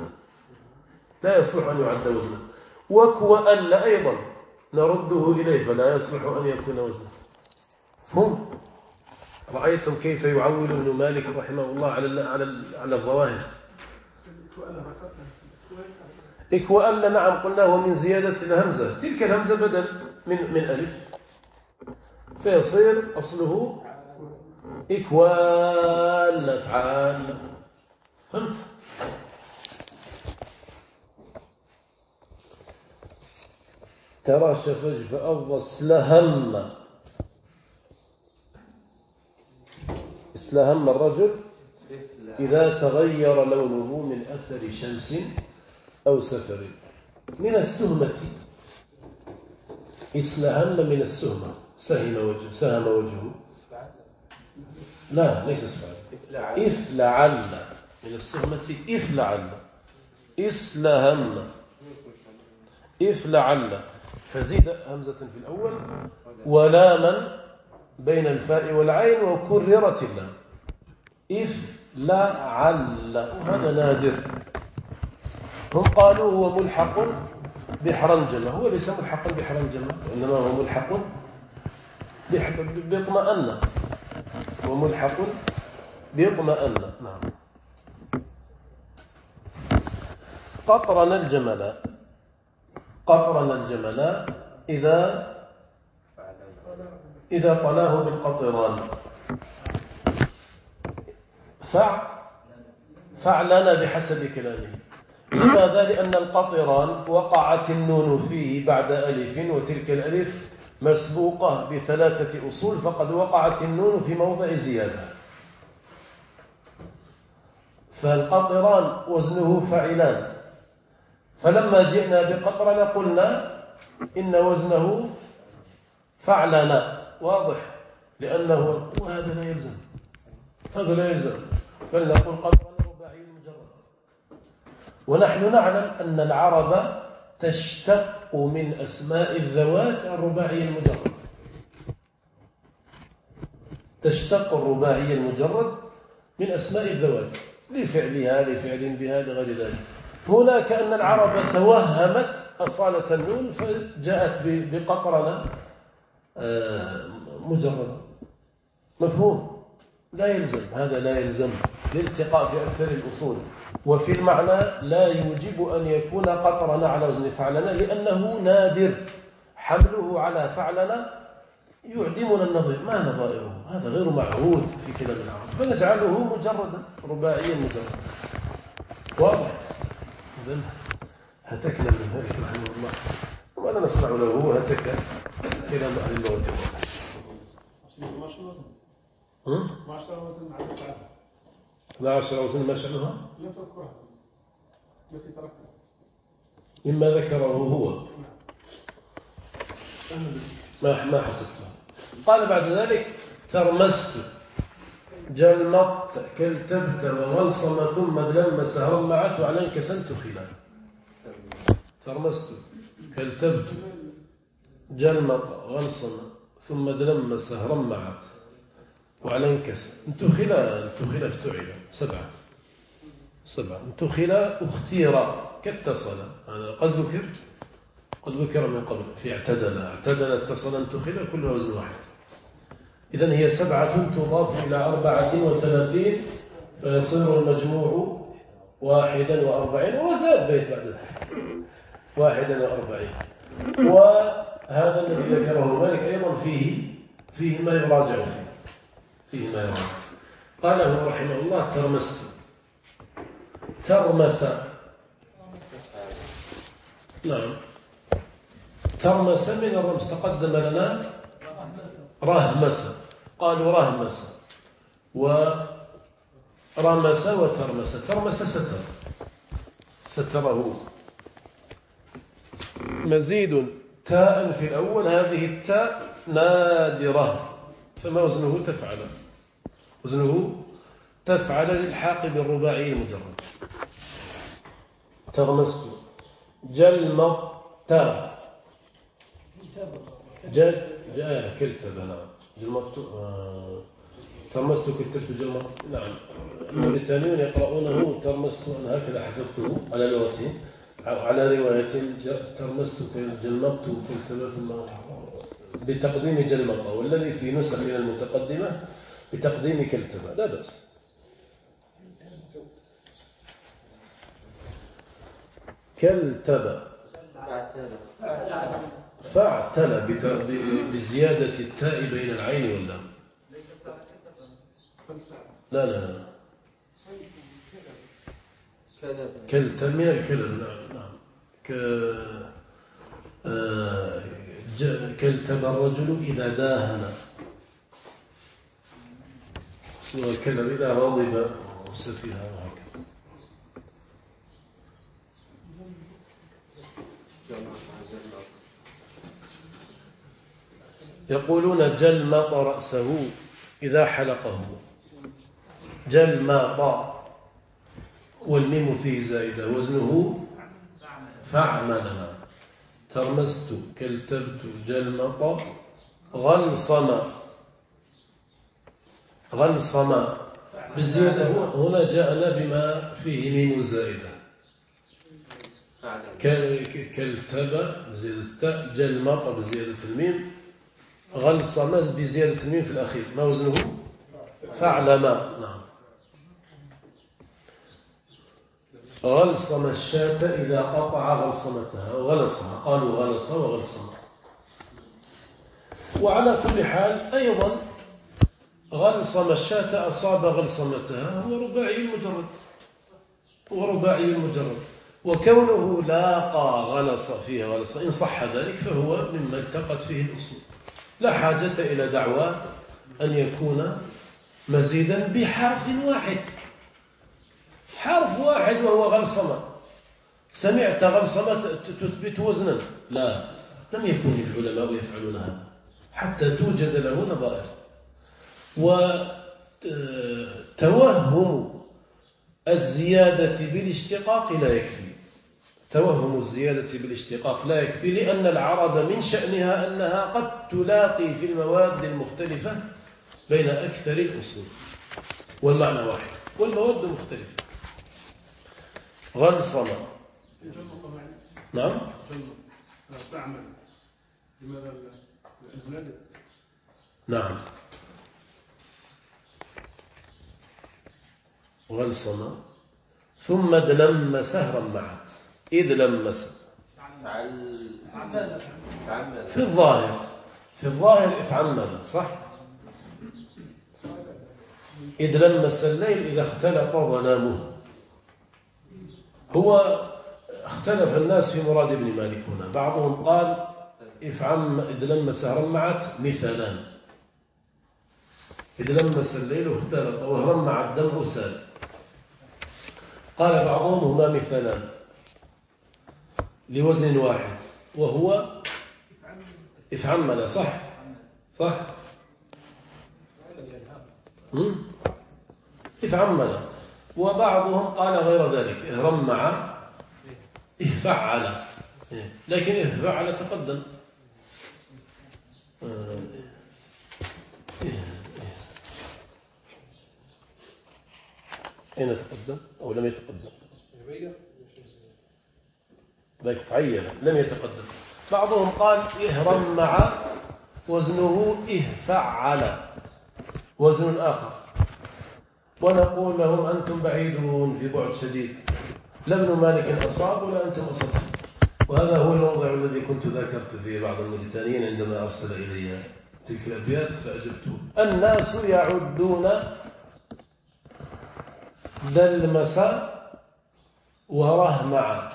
وزنا وكوأل أيضا نرده إليه فلا يصلح أن يكون وزنا. فهم رأيتم كيف يعول ابن مالك رحمه الله على الظواهر. إكوأل نعم قلنا هو من زيادة الهمزة تلك الهمزة بدل من ألف فيصير أصله إكوال أفعال. فهمت؟ ترى شفج فأضى اسلهم الرجل إذا تغير لونه من أثر شمس أو سفر. من السهمة اسلهم من السهمة سهم وجهه لا ليس اسفعل إفلعل من السهمة إفلعل اسلهم إفلعل فزيد همزة في الأول ولاما بين الفاء والعين وكررت اللام إفلعل، وهذا نادر. هم قالوا هو ملحق بحرنجمة، هو ليس ملحقا بحرنجمة وإنما هو ملحق باطمأن، وملحق باطمأن. نعم. قطرن الجملاء، قطرن الجملاء إذا طلاه بالقطران. فعلنا بحسب كلامه. لماذا؟ لأن القطران وقعت النون فيه بعد ألف، وتلك الألف مسبوقة بثلاثة أصول، فقد وقعت النون في موضع زيادة. فالقطران وزنه فعلان، فلما جئنا بقطرنا قلنا إن وزنه فعلنا، واضح، لأنه وهذا لا يلزم، هذا لا يلزم، بل نقول قطرنا رباعي المجرد. ونحن نعلم أن العرب تشتق من أسماء الذوات الرباعي المجرد، تشتق الرباعي المجرد من أسماء الذوات لفعلها، لفعل بها، لغير ذلك. هنا كأن العرب توهمت أصالة النون فجاءت بقطرنا مجرد. مفهوم؟ لا يلزم، هذا لا يلزم للالتقاء في أكثر الأصول. وفي المعنى لا يوجب أن يكون قطرنا على وزن فعلنا، لأنه نادر، حمله على فعلنا يعدمنا النظير، ما نظائره، هذا غير معهود في كلام العرب، فنجعله مجردا رباعيا مجردا. واضح؟ إذن هتكنا من ذلك رحمه الله، وأنا نسمع له هتك كلام أهل اللغة. ما عشر وزن عدد عدد 12 وزن ما شأنها لم تذكرها التي تركها مما ذكره هو، ما حسبتها. قال بعد ذلك ترمست جلمط كالتبت وغلصم ثم دلمس هرمعت وعلى كسنت خلاف. ترمست كالتبت جلمط غلصم ثم دلمس هرمعت وعلى انكسر. انتخل افتعل 7 انتخل اختير كاتصل، هذا قد ذكر من قبل في اعتدل اتصل انتخل كلها وزن واحد. إذن هي 7 تضاف إلى 34 فيصير المجموع 41، وزاد بيت بعد ذلك 41. وهذا الذي ذكره مالك أيضا فيه ما يراجع فيه ما يراجع. قاله رحمه الله ترمس. نعم، ترمس من الرمس، تقدم لنا رهمس، قالوا رهمس ورمس وترمس. ترمس ستره. مزيد تاء في الأول، هذه التاء نادرة، فما وزنه تفعل، وزنه تفعل للحاق بالرباعي المجرد. ترمست جلمط كلتب جلمط ترمست كلتبت جلمط. نعم، الموريتانيون يقرؤونه ترمست، أنا هكذا حفظته على لغتي، على رواية ترمست جلمط كلتب بتقديم جلمط، والذي في نسخ من المتقدمة بتقديم كلتب، لا بأس. كلتب فاعتل بزيادة التاء بين العين واللام. لا كلتب من الكلب. نعم كلتب الرجل إذا داهن، والكلب إذا غضب سفيها وهكذا. يقولون جلمط رأسه إذا حلقه، جلمط والميم فيه زائدة، وزنه فعملنا. ترمست كلتبت جلمط غلصم. غلصم بزيادة، هنا جاءنا بما فيه ميم زائدة. كلتب بزيادة التاء، جلمط بزيادة الميم، غلصم بزيادة الميم في الأخير. ما وزنه؟ فعلما. نعم. غلصم الشاة إذا قطع غلصمتها، وغلصم، قالوا غلص وغلصم. وعلى كل حال أيضا غلصم الشاة أصاب غلصمتها هو رباعي مجرد، هو رباعي مجرد. وكونه لاقى غلص فيها غلص إن صح ذلك فهو مما التقت فيه الأصول. لا حاجة إلى دعوى أن يكون مزيدا بحرف واحد، حرف واحد وهو غلصمة. سمعت غلصمة تثبت وزنا؟ لا، لم يكن العلماء يفعلون هذا حتى توجد له نظائر. وتوهم الزيادة بالاشتقاق لا يكفي، توهم الزيادة بالاشتقاق لا يكفي، لأن العرب من شأنها أنها قد تلاقي في المواد المختلفة بين أكثر الأصول والمعنى واحد والمواد مختلفة. غلصم. نعم. تعمل لماذا البلاد؟ نعم. غلصم ثم دلمس رمعت. إذ لمس في الظاهر، في الظاهر افعمل صح. إذ لمس الليل إذا اختلط ظلامه. هو اختلف الناس في مراد ابن مالك هنا. بعضهم قال إذ لمس رمعت مثالان، إذ لمس الليل واختلط ورمع الدم سال. قال بعضهم هما مثالان لوزن واحد وهو افعمل صح صح افعمل. وبعضهم قال غير ذلك، رمع افعل، لكن افعل تقدم. أين تقدم أو لم يتقدم؟ ذلك فعيل لم يتقدم. بعضهم قال رمع وزنه فعل وزن آخر. ونقول لهم أنتم بعيدون في بعد شديد، لا ابن مالك أصاب ولا أنتم أصبتم. وهذا هو الموضع الذي كنت ذكرت فيه بعض الموريتانيين عندما أرسل إلي تلك الأبيات فأجبته. الناس يعدون دلمس ورهمع،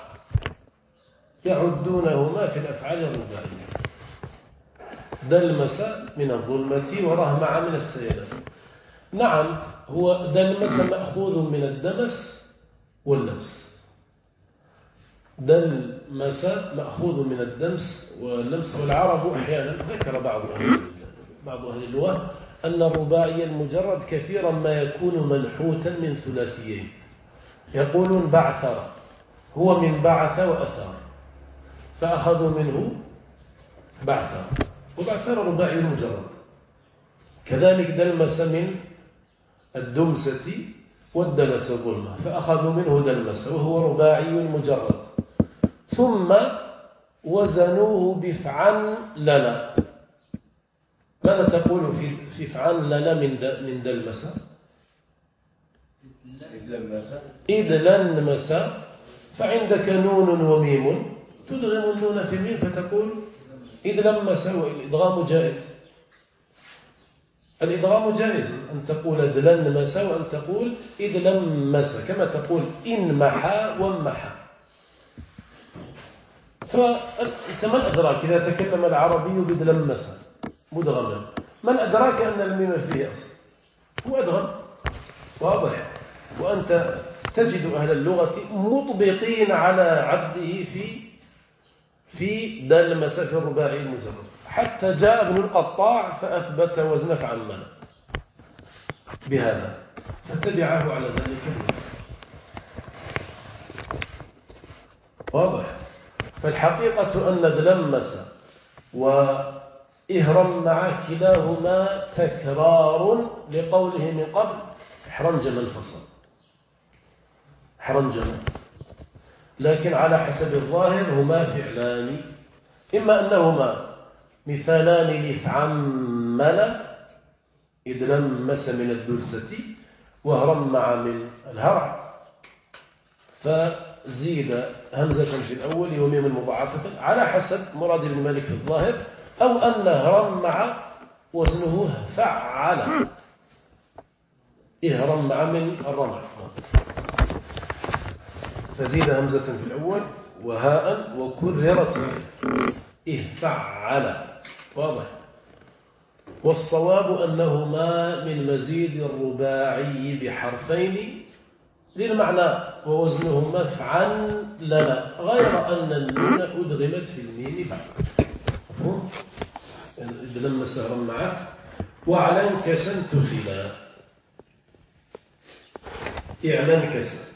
يعدونهما في الأفعال الرباعية. دلمس من الظلمة ورهمع من السيلان. نعم، هو دلمس مأخوذ من الدمس واللمس. دلمس مأخوذ من الدمس واللمس. والعرب أحيانا ذكر بعض أهل اللغة أن الرباعي المجرد كثيرا ما يكون منحوتا من ثلاثيين. يقولون بعثر، هو من بعث وأثر فأخذوا منه بعثر، وبعثر رباعي المجرد. كذلك دلمس من الدمسة والدلس ظلمة فأخذوا منه دلمس وهو رباعي مجرد. ثم وزنوه بفعن لنا. ماذا تقول في فعن لنا من دلمس؟ إذ لنمس، فعندك نون وميم تدغم النون في الميم فتقول إذ لمس. والإدغام جائز، الإدغام جائز أن تقول دلنمس وأن تقول إذ لمس، كما تقول إن محى ومحى. فأنت من أدراك إذا تكلم العربي بدلمس مدغما، من أدراك أن الميم فيه أصل؟ هو أدغم واضح. وأنت تجد أهل اللغة مطبقين على عده في دلمس في الرباعي المجرد. حتى جاء ابن القطاع فأثبت وزن فعمل بهذا فتبعه على ذلك. واضح. فالحقيقة أن ذلمس وإهرمع كلاهما تكرار لقوله من قبل احرنجم الفصل، احرنجم. لكن على حسب الظاهر هما فعلان، إما أنهما مثالان لافعمل إذ لمس من الدلسة وهرمع من الهرع، فزيد همزة في الأول وميم مضاعفة على حسب مراد بن مالك في الظاهر، أو أن هرمع وزنه فعل، إهرمع من الرمع، فزيد همزة في الأول وهاء وكررت فعل. واضح. والصواب أنهما من مزيد الرباعي بحرفين للمعنى ووزنهما مفعل لنا، غير أن النون أدغمت في الميم بعد. لما سهرمعت وعلى كسن تخلا، إعلان كسر.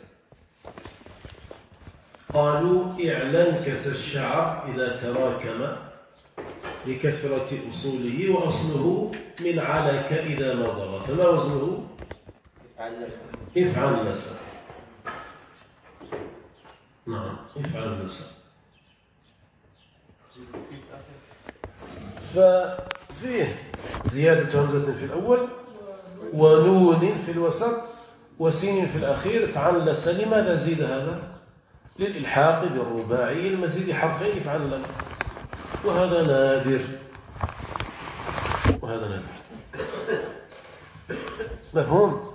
قالوا إعلان كسر الشعر إذا تراكم لكثرة أصوله، وأصله من علك إذا نضغ، فما وزنه؟ افعل نسى. نعم افعل نسى. ففيه زيادة همزة في الأول ونون في الوسط وسين في الأخير، فعل لسى. لماذا زيد هذا؟ للإلحاق بالرباعي المزيد حرفين فعل لنا، وهذا نادر، وهذا نادر. مفهوم؟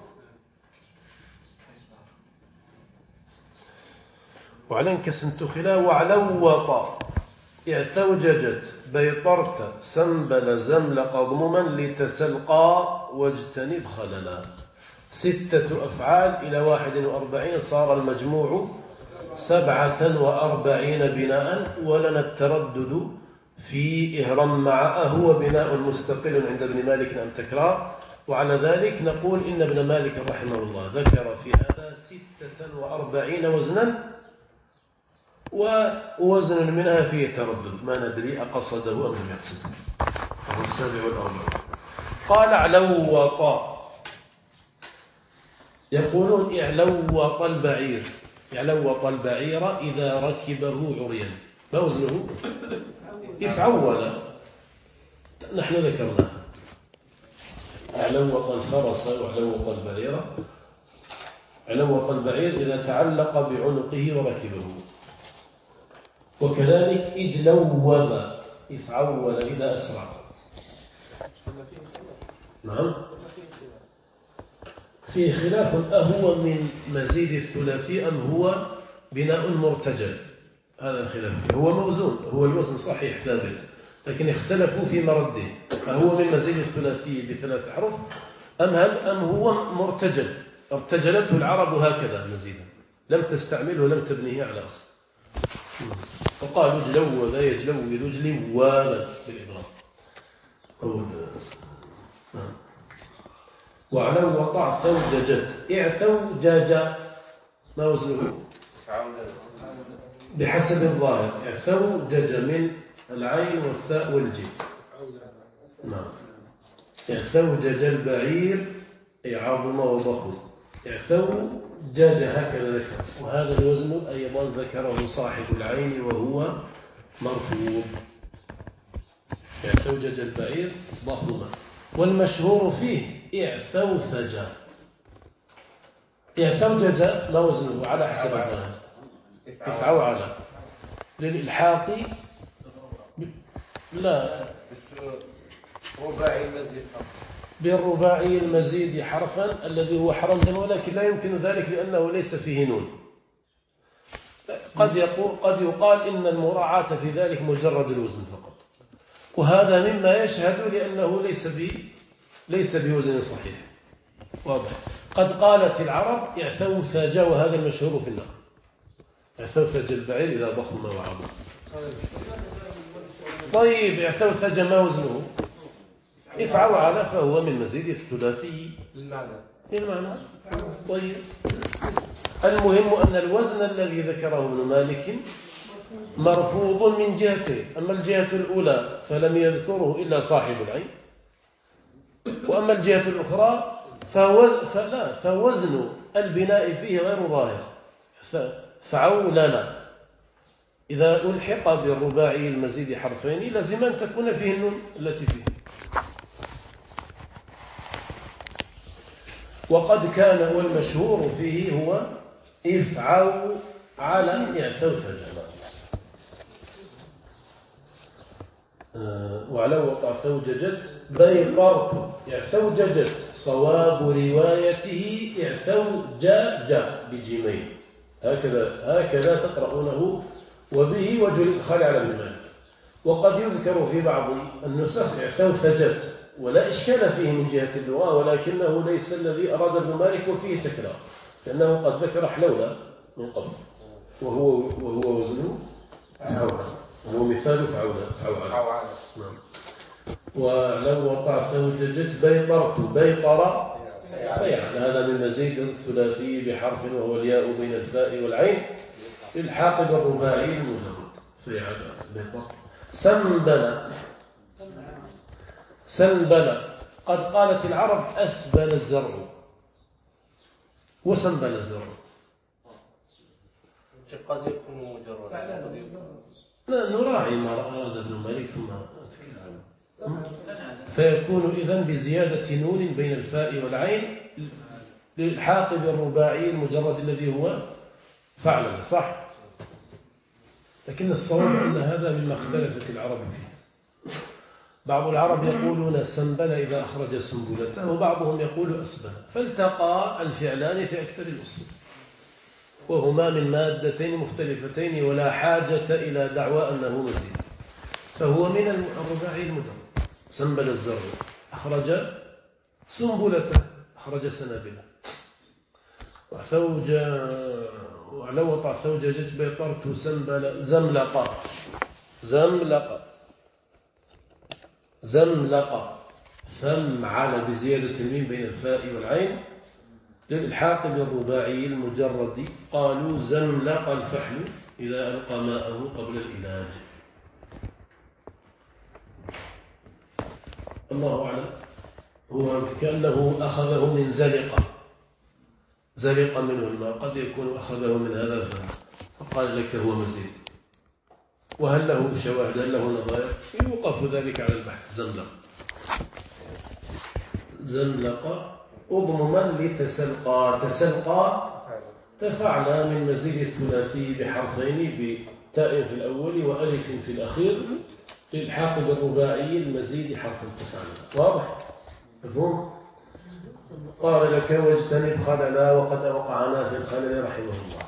وعلى كسنت خلا وعلوط اعثوججت بيطرت سنبل زمل قضمما لتسلقى واجتنب خللا. 6 أفعال إلى 41 صار المجموع 47 بناء، ولنا التردد في إهرم مع أهو بناء مستقل عند ابن مالك أم تكرار. وعلى ذلك نقول إن ابن مالك رحمه الله ذكر في هذا 46 وزنا، ووزن منها فيه تردد، ما ندري أقصده أم لم يقصده. وهو 47. قال علوط، يقولون اعلوط البعير، اعلوط البعير إذا ركبه عريا، ما وزنه؟ افعول، نحن ذكرناه. اعلوط الفرس وعلوط البعير، علوط البعير إذا تعلق بعنقه وركبه. وكذلك اجلوذ افعول إذا أسرع. نعم فيه خلاف، أهو من مزيد الثلاثي أم هو بناء مرتجل؟ هذا الخلاف. هو موزون، هو الوزن صحيح ثابت، لكن اختلفوا في مرده، أهو من مزيد الثلاثي ب3 أحرف أم هو مرتجل، ارتجلته العرب هكذا مزيدا، لم تستعمله لم تبنيه على أصل. فقالوا اجلوذ يجلوذ اجلواذا بالإضراب. وعلو وطع ثوججت اعثوجج، ما وزنه؟ بحسب الظاهر اعثوجج من العين والثاء والجيم. نعم اعثوجج البعير أي عظم وضخم، اعثوجج هكذا ذكر، وهذا الوزن أيضا ذكره صاحب العين وهو مرفوع. اعثوجج البعير ضخم. والمشهور فيه اعثوثج، اعثوجج ما وزنه على حسب الظاهر؟ افعول للإلحاق لا بالرباعي المزيد حرفا الذي هو حرم، ولكن لا يمكن ذلك لأنه ليس فيه نون. قد يقال إن المراعاة في ذلك مجرد الوزن فقط، وهذا مما يشهد لأنه ليس بوزن صحيح. واضح. قد قالت العرب اعثوثج، وهذا المشهور في النقل، اعثوثج البعير إذا ضخم وعظم. طيب اعثوثج ما وزنه؟ افعول، فهو من مزيد الثلاثي للمعنى. طيب المهم أن الوزن الذي ذكره ابن مالك مرفوض من جهتين، أما الجهة الأولى فلم يذكره إلا صاحب العين، وأما الجهة الأخرى فوزن البناء فيه غير ظاهر. فعولنا إذا ألحق بالرباعي المزيد حرفين لازم أن تكون فيه النون التي فيه. وقد كان والمشهور فيه هو افعوا على يعثوا ثجما، وعلى وقع ثوججت بيقرت يعثوججت، صواب روايته يعثوجج بجيمين، هكذا تقرؤونه، وبه وجه الإدخال على المال. وقد يذكر في بعض النسخ يعثوثجت، ولا إشكال فيه من جهة اللغة، ولكنه ليس الذي أراد ابن مالك، وفيه تكرار، لأنه قد ذكر حلولة من قبل، وهو وزنه فعولة، وهو مثال فعولة. نعم. ولو وقع ثوججت بيطرت بيطر فيعل، هذا من مزيد الثلاثي بحرف وهو الياء بين الفاء والعين للحاق بالرباعي المجرد فيعل بيطر. سنبل قد قالت العرب أسبل الزرع وسنبل الزرع. قد يكون مجرد، لا نراعي ما أراد ابن مالك ثم أتكلم. فيكون إذن بزيادة نون بين الفاء والعين للحاق بالرباعي المجرد الذي هو فعل، صح؟ لكن الصواب أن هذا مما اختلفت العرب فيه. بعض العرب يقولون سنبل إذا أخرج سنبلته، وبعضهم يقول أسبل، فالتقى الفعلان في أكثر الأصول، وهما من مادتين مختلفتين ولا حاجة إلى دعوى أنه مزيد، فهو من الرباعي المجرد. سنبل الزرع أخرج سنبلته، أخرج سنابله. ولو وطع ثوججت بيطرت سنبل زملق فمعل بزيادة الميم بين الفاء والعين للإلحاق بالرباعي المجرد. قالوا زملق الفحل إذا ألقى ماءه قبل الإلاج. الله أعلم. هو كأنه أخذه من زلق منه الماء، قد يكون أخذه من هذا فقال لك هو مزيد. وهل له شواهد، هل له نظائر؟ يوقف ذلك على البحث. زملق أضمما تسلقى تفعل من مزيد الثلاثي بحرفين بتاء في الأول وألف في الأخير للحاق بالرباعي المزيد حرف تفعل. واضح؟ مفهوم؟ قال لك واجتنب خللا وقد وقعنا في الخلل رحمه الله.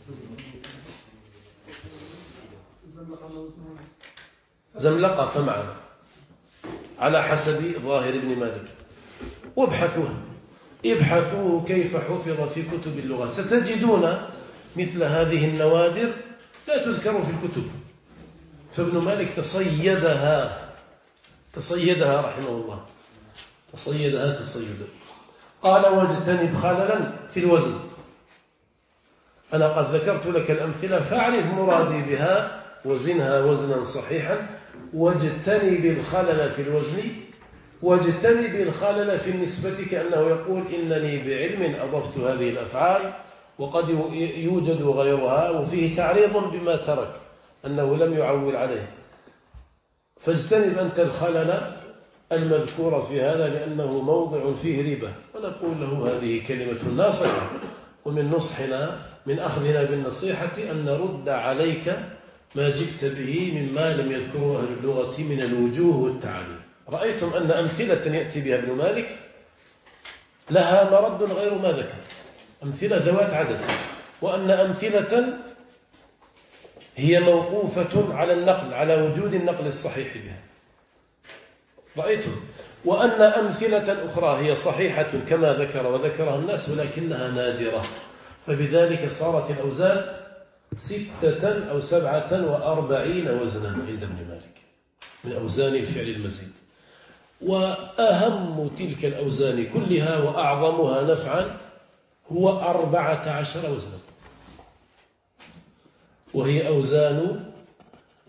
زملق فمعا على حسب ظاهر ابن مالك. ابحثوه كيف حفظ في كتب اللغة، ستجدون مثل هذه النوادر لا تذكر في الكتب، فابن مالك تصيدها رحمه الله، تصيدها تصيدا. قال واجتنب خللا في الوزن. أنا قد ذكرت لك الأمثلة فاعرف مرادي بها، وزنها وزنا صحيحا. واجتنب الخلل في الوزن، واجتنب الخلل في النسبة، كأنه يقول إنني بعلم أضفت هذه الأفعال وقد يوجد غيرها، وفيه تعريض بما ترك أنه لم يعول عليه. فاجتنب أنت الخلل المذكور في هذا لأنه موضع فيه ريبة، ونقول له هذه كلمة ناصحة، ومن نصحنا من أخذنا بالنصيحة أن نرد عليك ما جئت به مما لم يذكره أهل اللغة من الوجوه والتعاليم. رأيتم أن أمثلة يأتي بها ابن مالك لها مرد غير ما ذكر، أمثلة ذوات عدد، وأن أمثلة هي موقوفة على النقل، على وجود النقل الصحيح بها. رأيتم؟ وأن أمثلة أخرى هي صحيحة كما ذكر وذكرها الناس ولكنها نادرة، فبذلك صارت الأوزان 46 وزنا عند ابن مالك من أوزان الفعل المزيد. وأهم تلك الأوزان كلها وأعظمها نفعا هو 14 وزنا، وهي أوزان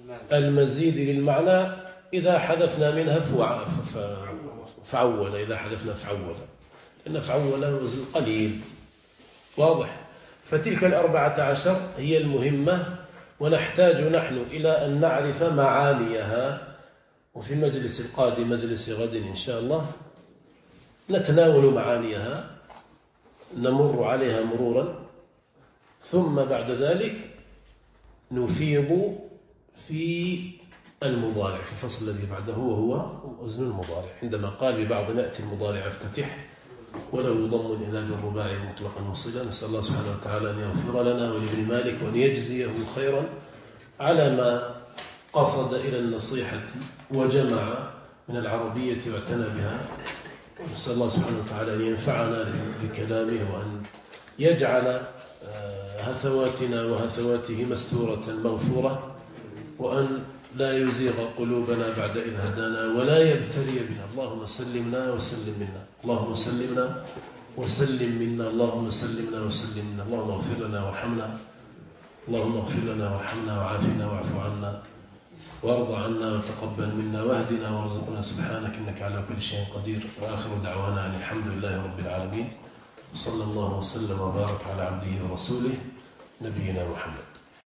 المزيد للمعنى إذا حذفنا منها فعول، إذا حذفنا فعول، لأن فعول وزن قليل واضح. فتلك 14 هي المهمة، ونحتاج نحن إلى أن نعرف معانيها، وفي المجلس القادم مجلس غد إن شاء الله نتناول معانيها، نمر عليها مرورا، ثم بعد ذلك نفيض في المضارع في الفصل الذي بعده، وهو وزن المضارع. عندما قال ببعض نأتي المضارع افتتح ولو يضم إلى الرباعي مطلقا مصيلا. نسأل الله سبحانه وتعالى أن يغفر لنا ولابن مالك وأن يجزيه خيرا على ما قصد إلى النصيحة وجمع من العربية واعتنى بها. نسأل الله سبحانه وتعالى أن ينفعنا بكلامه، وأن يجعل هثواتنا وهثواته مستورة مغفورة، وأن لا يزيغ قلوبنا بعد إذ هدانا، ولا يبتلي بنا. اللهم سلمنا وسلم منا، اللهم سلمنا وسلم منا، اللهم سلمنا وسلم منا. اللهم اغفر لنا وارحمنا، اللهم اغفر لنا وارحمنا وعافنا واعف عنا وارض عنا وتقبل منا واهدنا وارزقنا، سبحانك إنك على كل شيء قدير. وآخر دعوانا أن الحمد لله رب العالمين، صلى الله وسلم وبارك على عبده ورسوله نبينا محمد.